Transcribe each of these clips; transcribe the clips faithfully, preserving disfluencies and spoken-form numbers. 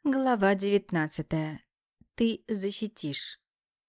Глава девятнадцатая. Ты защитишь.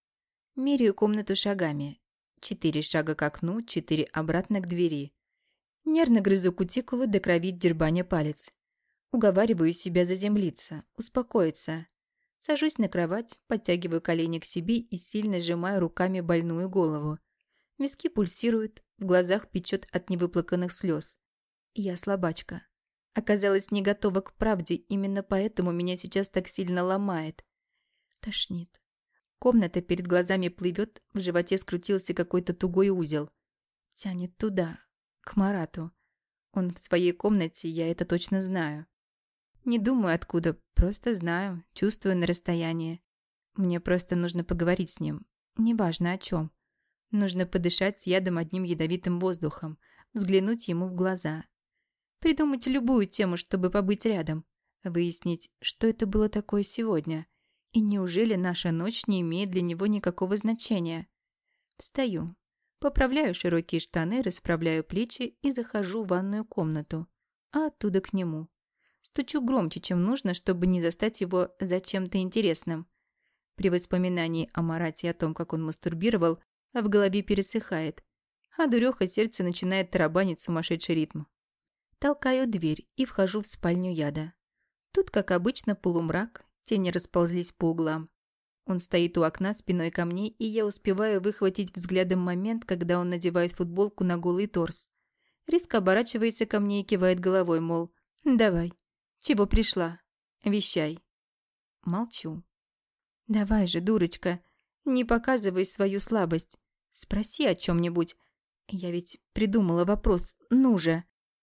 Меряю комнату шагами. Четыре шага к окну, четыре обратно к двери. Нервно грызу кутикулу до крови дербаня палец. Уговариваю себя заземлиться, успокоиться. Сажусь на кровать, подтягиваю колени к себе и сильно сжимаю руками больную голову. Виски пульсируют, в глазах печет от невыплаканных слез. Я слабачка. Оказалась не готова к правде, именно поэтому меня сейчас так сильно ломает. Тошнит. Комната перед глазами плывет, в животе скрутился какой-то тугой узел. Тянет туда, к Марату. Он в своей комнате, я это точно знаю. Не думаю откуда, просто знаю, чувствую на расстоянии. Мне просто нужно поговорить с ним, неважно о чем. Нужно подышать с ядом одним ядовитым воздухом, взглянуть ему в глаза. Придумать любую тему, чтобы побыть рядом. Выяснить, что это было такое сегодня. И неужели наша ночь не имеет для него никакого значения? Встаю. Поправляю широкие штаны, расправляю плечи и захожу в ванную комнату. А оттуда к нему. Стучу громче, чем нужно, чтобы не застать его за чем-то интересным. При воспоминании о Марате и о том, как он мастурбировал, в голове пересыхает. А дуреха сердце начинает тарабанить сумасшедший ритм. Толкаю дверь и вхожу в спальню Яда. Тут, как обычно, полумрак, тени расползлись по углам. Он стоит у окна спиной ко мне, и я успеваю выхватить взглядом момент, когда он надевает футболку на голый торс. Резко оборачивается ко мне и кивает головой, мол, «Давай. Чего пришла? Вещай». Молчу. «Давай же, дурочка, не показывай свою слабость. Спроси о чем-нибудь. Я ведь придумала вопрос, ну же».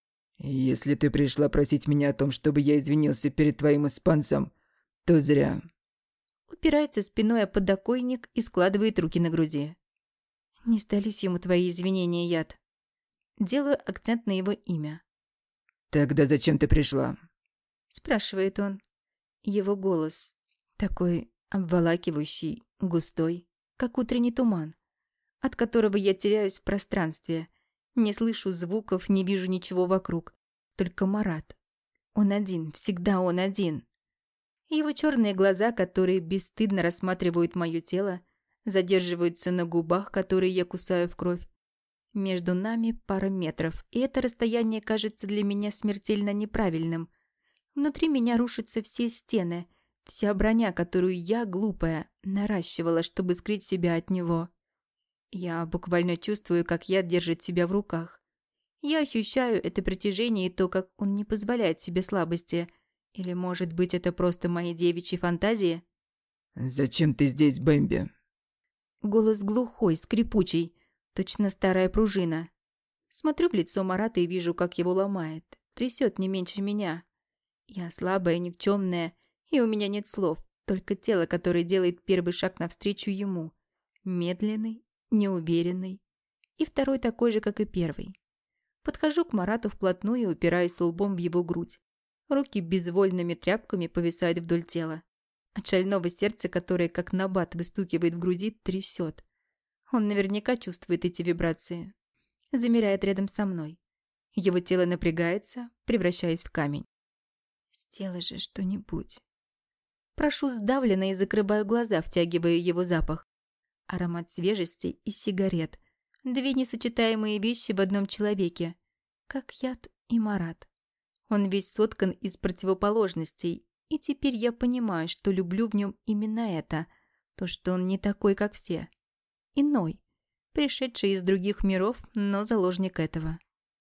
«Если ты пришла просить меня о том, чтобы я извинился перед твоим испанцем, то зря». Упирается спиной о подоконник и складывает руки на груди. «Не сдались ему твои извинения, Яд». Делаю акцент на его имя. «Тогда зачем ты пришла?» Спрашивает он. Его голос такой обволакивающий, густой, как утренний туман, от которого я теряюсь в пространстве. Не слышу звуков, не вижу ничего вокруг. Только Марат. Он один, всегда он один. Его черные глаза, которые бесстыдно рассматривают мое тело, задерживаются на губах, которые я кусаю в кровь. Между нами пара метров, и это расстояние кажется для меня смертельно неправильным. Внутри меня рушатся все стены, вся броня, которую я, глупая, наращивала, чтобы скрыть себя от него. Я буквально чувствую, как яд держит себя в руках. Я ощущаю это притяжение и то, как он не позволяет себе слабости. Или, может быть, это просто мои девичьи фантазии? «Зачем ты здесь, Бэмби?» Голос глухой, скрипучий, точно старая пружина. Смотрю в лицо Марата и вижу, как его ломает. Трясет не меньше меня. Я слабая, никчемная, и у меня нет слов, только тело, которое делает первый шаг навстречу ему. Медленный, неуверенный. И второй такой же, как и первый. Подхожу к Марату вплотную и упираюсь лбом в его грудь. Руки безвольными тряпками повисают вдоль тела. От шального сердца, которое, как набат, выстукивает в груди, трясет. Он наверняка чувствует эти вибрации. Замирает рядом со мной. Его тело напрягается, превращаясь в камень. «Сделай же что-нибудь». Прошу сдавленно и закрываю глаза, втягивая его запах. Аромат свежести и сигарет. Две несочетаемые вещи в одном человеке. Как яд и Марат. Он весь соткан из противоположностей, и теперь я понимаю, что люблю в нем именно это. То, что он не такой, как все. Иной. Пришедший из других миров, но заложник этого.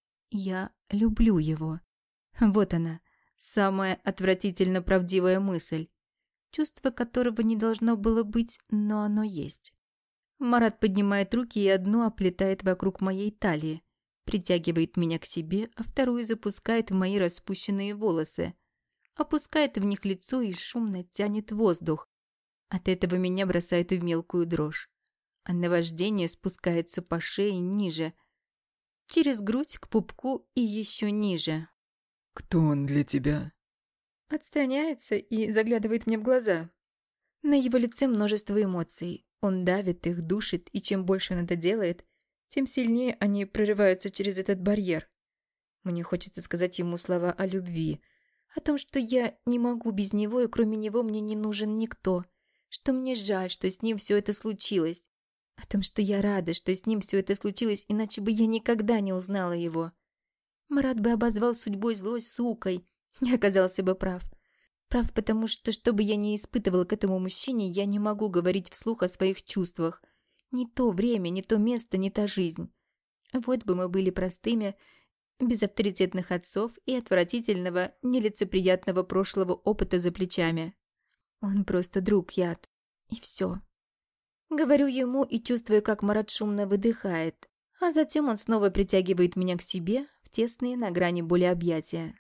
Я люблю его. Вот она, самая отвратительно правдивая мысль. Чувство которого не должно было быть, но оно есть. Марат поднимает руки и одну оплетает вокруг моей талии, притягивает меня к себе, а вторую запускает в мои распущенные волосы, опускает в них лицо и шумно тянет воздух. От этого меня бросает в мелкую дрожь, а наваждение спускается по шее ниже, через грудь к пупку и еще ниже. «Кто он для тебя?» Отстраняется и заглядывает мне в глаза. На его лице множество эмоций. Он давит их, душит, и чем больше он это делает, тем сильнее они прорываются через этот барьер. Мне хочется сказать ему слова о любви, О том, что я не могу без него, и кроме него мне не нужен никто. Что мне жаль, что с ним все это случилось. О том, что я рада, что с ним все это случилось, иначе бы я никогда не узнала его. Марат бы обозвал судьбой злой сукой, и оказался бы прав. Прав, потому что, что бы я ни испытывала к этому мужчине, я не могу говорить вслух о своих чувствах. Не то время, не то место, не та жизнь. Вот бы мы были простыми, без авторитетных отцов и отвратительного, нелицеприятного прошлого опыта за плечами. Он просто друг, Яд. И все. Говорю ему и чувствую, как Марат шумно выдыхает, а затем он снова притягивает меня к себе в тесные на грани боли объятия.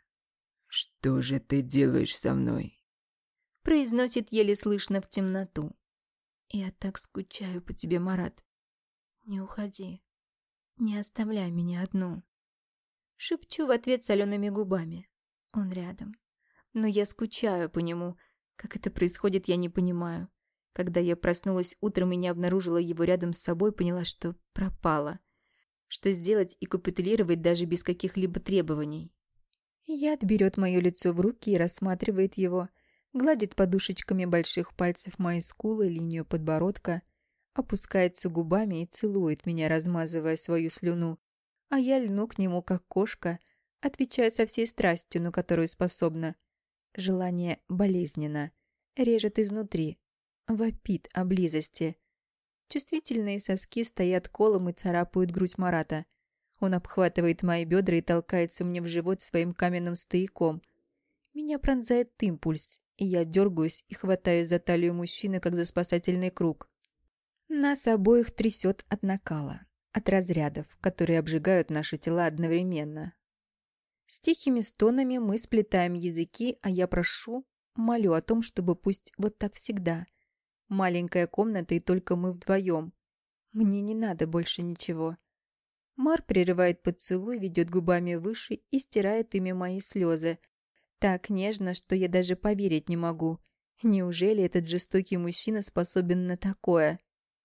«Что же ты делаешь со мной?» Произносит еле слышно в темноту. «Я так скучаю по тебе, Марат. Не уходи. Не оставляй меня одну». Шепчу в ответ солеными губами. Он рядом. Но я скучаю по нему. Как это происходит, я не понимаю. Когда я проснулась утром и не обнаружила его рядом с собой, поняла, что пропала. Что сделать и капитулировать даже без каких-либо требований. Яд берет мое лицо в руки и рассматривает его, гладит подушечками больших пальцев мои скулы, линию подбородка, опускается губами и целует меня, размазывая свою слюну, а я льну к нему, как кошка, отвечая со всей страстью, на которую способна. Желание болезненно, режет изнутри, вопит о близости. Чувствительные соски стоят колом и царапают грудь Марата. Он обхватывает мои бедра и толкается мне в живот своим каменным стояком. Меня пронзает импульс, и я дергаюсь и хватаюсь за талию мужчины, как за спасательный круг. Нас обоих трясет от накала, от разрядов, которые обжигают наши тела одновременно. С тихими стонами мы сплетаем языки, а я прошу, молю о том, чтобы пусть вот так всегда. Маленькая комната, и только мы вдвоем. Мне не надо больше ничего. Мар прерывает поцелуй, ведет губами выше и стирает ими мои слезы. Так нежно, что я даже поверить не могу. Неужели этот жестокий мужчина способен на такое?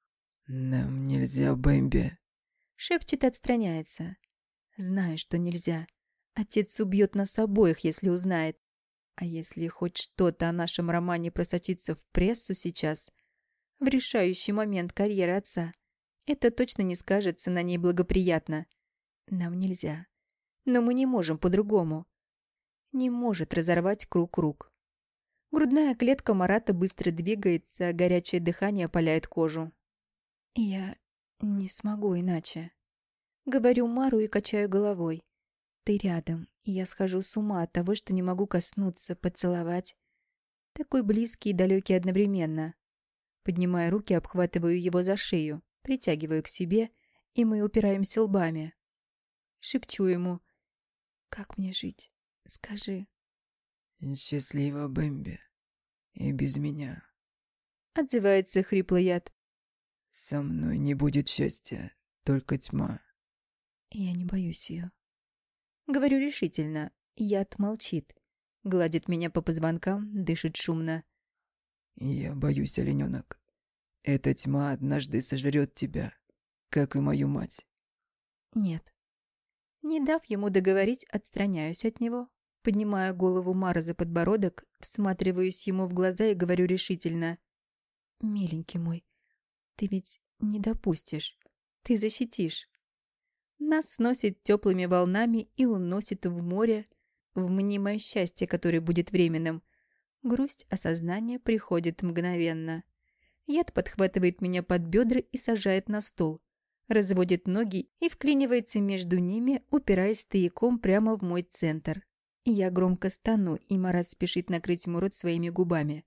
«Нам нельзя, Бэмби», — шепчет, отстраняется. Знаю, что нельзя. Отец убьет нас обоих, если узнает. А если хоть что-то о нашем романе просочится в прессу сейчас, в решающий момент карьеры отца, это точно не скажется на ней благоприятно. Нам нельзя. Но мы не можем по-другому. Не может разорвать круг рук. Грудная клетка Марата быстро двигается, горячее дыхание опаляет кожу. Я не смогу иначе. Говорю Мару и качаю головой. Ты рядом, и я схожу с ума от того, что не могу коснуться, поцеловать. Такой близкий и далекий одновременно. Поднимая руки, обхватываю его за шею, притягиваю к себе, и мы упираемся лбами. Шепчу ему. «Как мне жить? Скажи». «Счастливо, Бэмби. И без меня. Отзывается хриплый Яд. Со мной не будет счастья, только тьма». Я не боюсь ее. Говорю решительно. Яд молчит. Гладит меня по позвонкам, дышит шумно. «Я боюсь, олененок. Эта тьма однажды сожрет тебя, как и мою мать». Нет. Не дав ему договорить, отстраняюсь от него, поднимаю голову Мара за подбородок, всматриваюсь ему в глаза и говорю решительно. «Миленький мой, ты ведь не допустишь. Ты защитишь». Нас сносит теплыми волнами и уносит в море, в мнимое счастье, которое будет временным. Грусть осознания приходит мгновенно. Яд подхватывает меня под бедра и сажает на стол. Разводит ноги и вклинивается между ними, упираясь стояком прямо в мой центр. Я громко стану, и Марат спешит накрыть мой рот своими губами.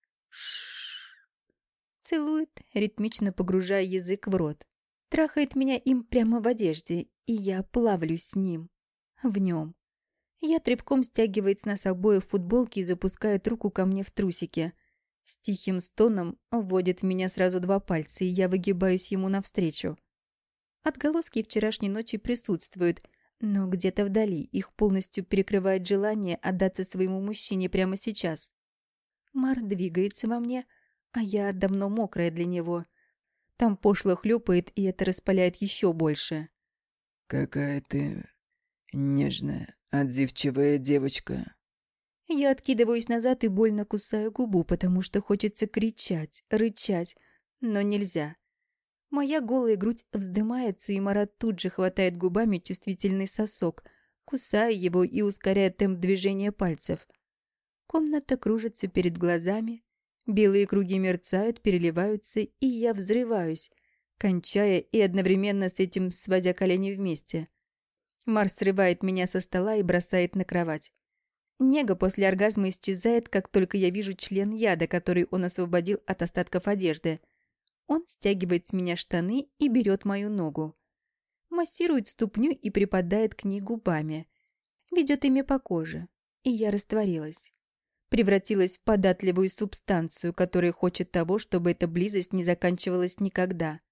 Шш. Целует, ритмично погружая язык в рот. Трахает меня им прямо в одежде, и я плавлюсь с ним. В нем. Яд рывком стягивает с нас обоих футболки и запускает руку ко мне в трусики. С тихим стоном вводит в меня сразу два пальца, и я выгибаюсь ему навстречу. Отголоски вчерашней ночи присутствуют, но где-то вдали их полностью перекрывает желание отдаться своему мужчине прямо сейчас. Мар двигается во мне, а я давно мокрая для него. Там пошло хлюпает, и это распаляет еще больше. «Какая ты нежная, отзывчивая девочка». Я откидываюсь назад и больно кусаю губу, потому что хочется кричать, рычать, но нельзя. Моя голая грудь вздымается, и Марат тут же хватает губами чувствительный сосок, кусая его и ускоряя темп движения пальцев. Комната кружится перед глазами, белые круги мерцают, переливаются, и я взрываюсь, кончая и одновременно с этим сводя колени вместе. Марс срывает меня со стола и бросает на кровать. Нега после оргазма исчезает, как только я вижу член яда, который он освободил от остатков одежды. Он стягивает с меня штаны и берет мою ногу. Массирует ступню и припадает к ней губами. Ведет ими по коже. И я растворилась. Превратилась в податливую субстанцию, которая хочет того, чтобы эта близость не заканчивалась никогда.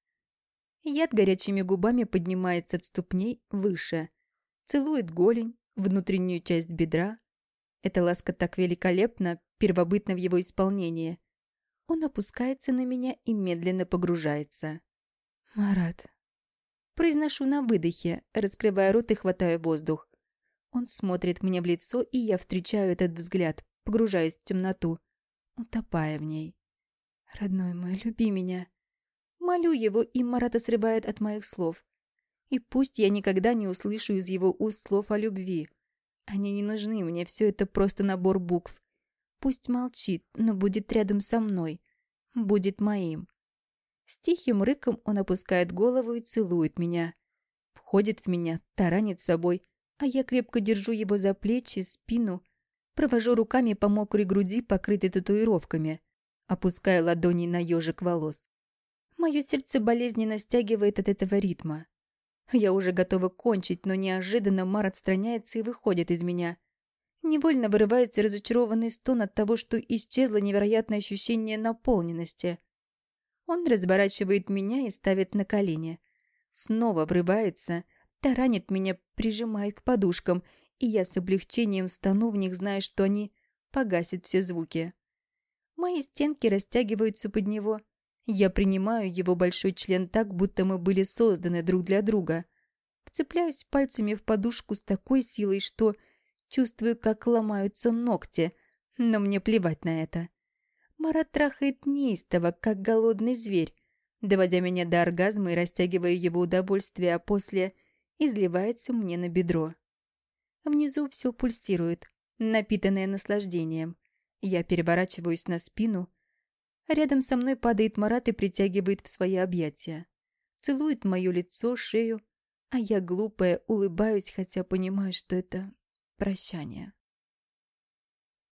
Яд горячими губами поднимается от ступней выше. Целует голень, внутреннюю часть бедра. Эта ласка так великолепна, первобытна в его исполнении. Он опускается на меня и медленно погружается. «Марат». Произношу на выдохе, раскрывая рот и хватая воздух. Он смотрит мне в лицо, и я встречаю этот взгляд, погружаясь в темноту, утопая в ней. «Родной мой, люби меня». Молю его, и Марата срывает от моих слов. И пусть я никогда не услышу из его уст слов о любви. Они не нужны мне, все это просто набор букв. Пусть молчит, но будет рядом со мной. Будет моим. С тихим рыком он опускает голову и целует меня. Входит в меня, таранит собой, а я крепко держу его за плечи, спину, провожу руками по мокрой груди, покрытой татуировками, опуская ладони на ежик волос. Мое сердце болезненно стягивает от этого ритма. Я уже готова кончить, но неожиданно Мар отстраняется и выходит из меня. Невольно вырывается разочарованный стон от того, что исчезло невероятное ощущение наполненности. Он разворачивает меня и ставит на колени. Снова врывается, таранит меня, прижимает к подушкам, и я с облегчением стану в них, зная, что они погасят все звуки. Мои стенки растягиваются под него. Я принимаю его большой член так, будто мы были созданы друг для друга. Вцепляюсь пальцами в подушку с такой силой, что чувствую, как ломаются ногти, но мне плевать на это. Марат трахает неистово, как голодный зверь, доводя меня до оргазма и растягивая его удовольствие, а после изливается мне на бедро. Внизу все пульсирует, напитанное наслаждением. Я переворачиваюсь на спину. Рядом со мной падает Марат и притягивает в свои объятия. Целует мое лицо, шею, а я, глупая, улыбаюсь, хотя понимаю, что это прощание.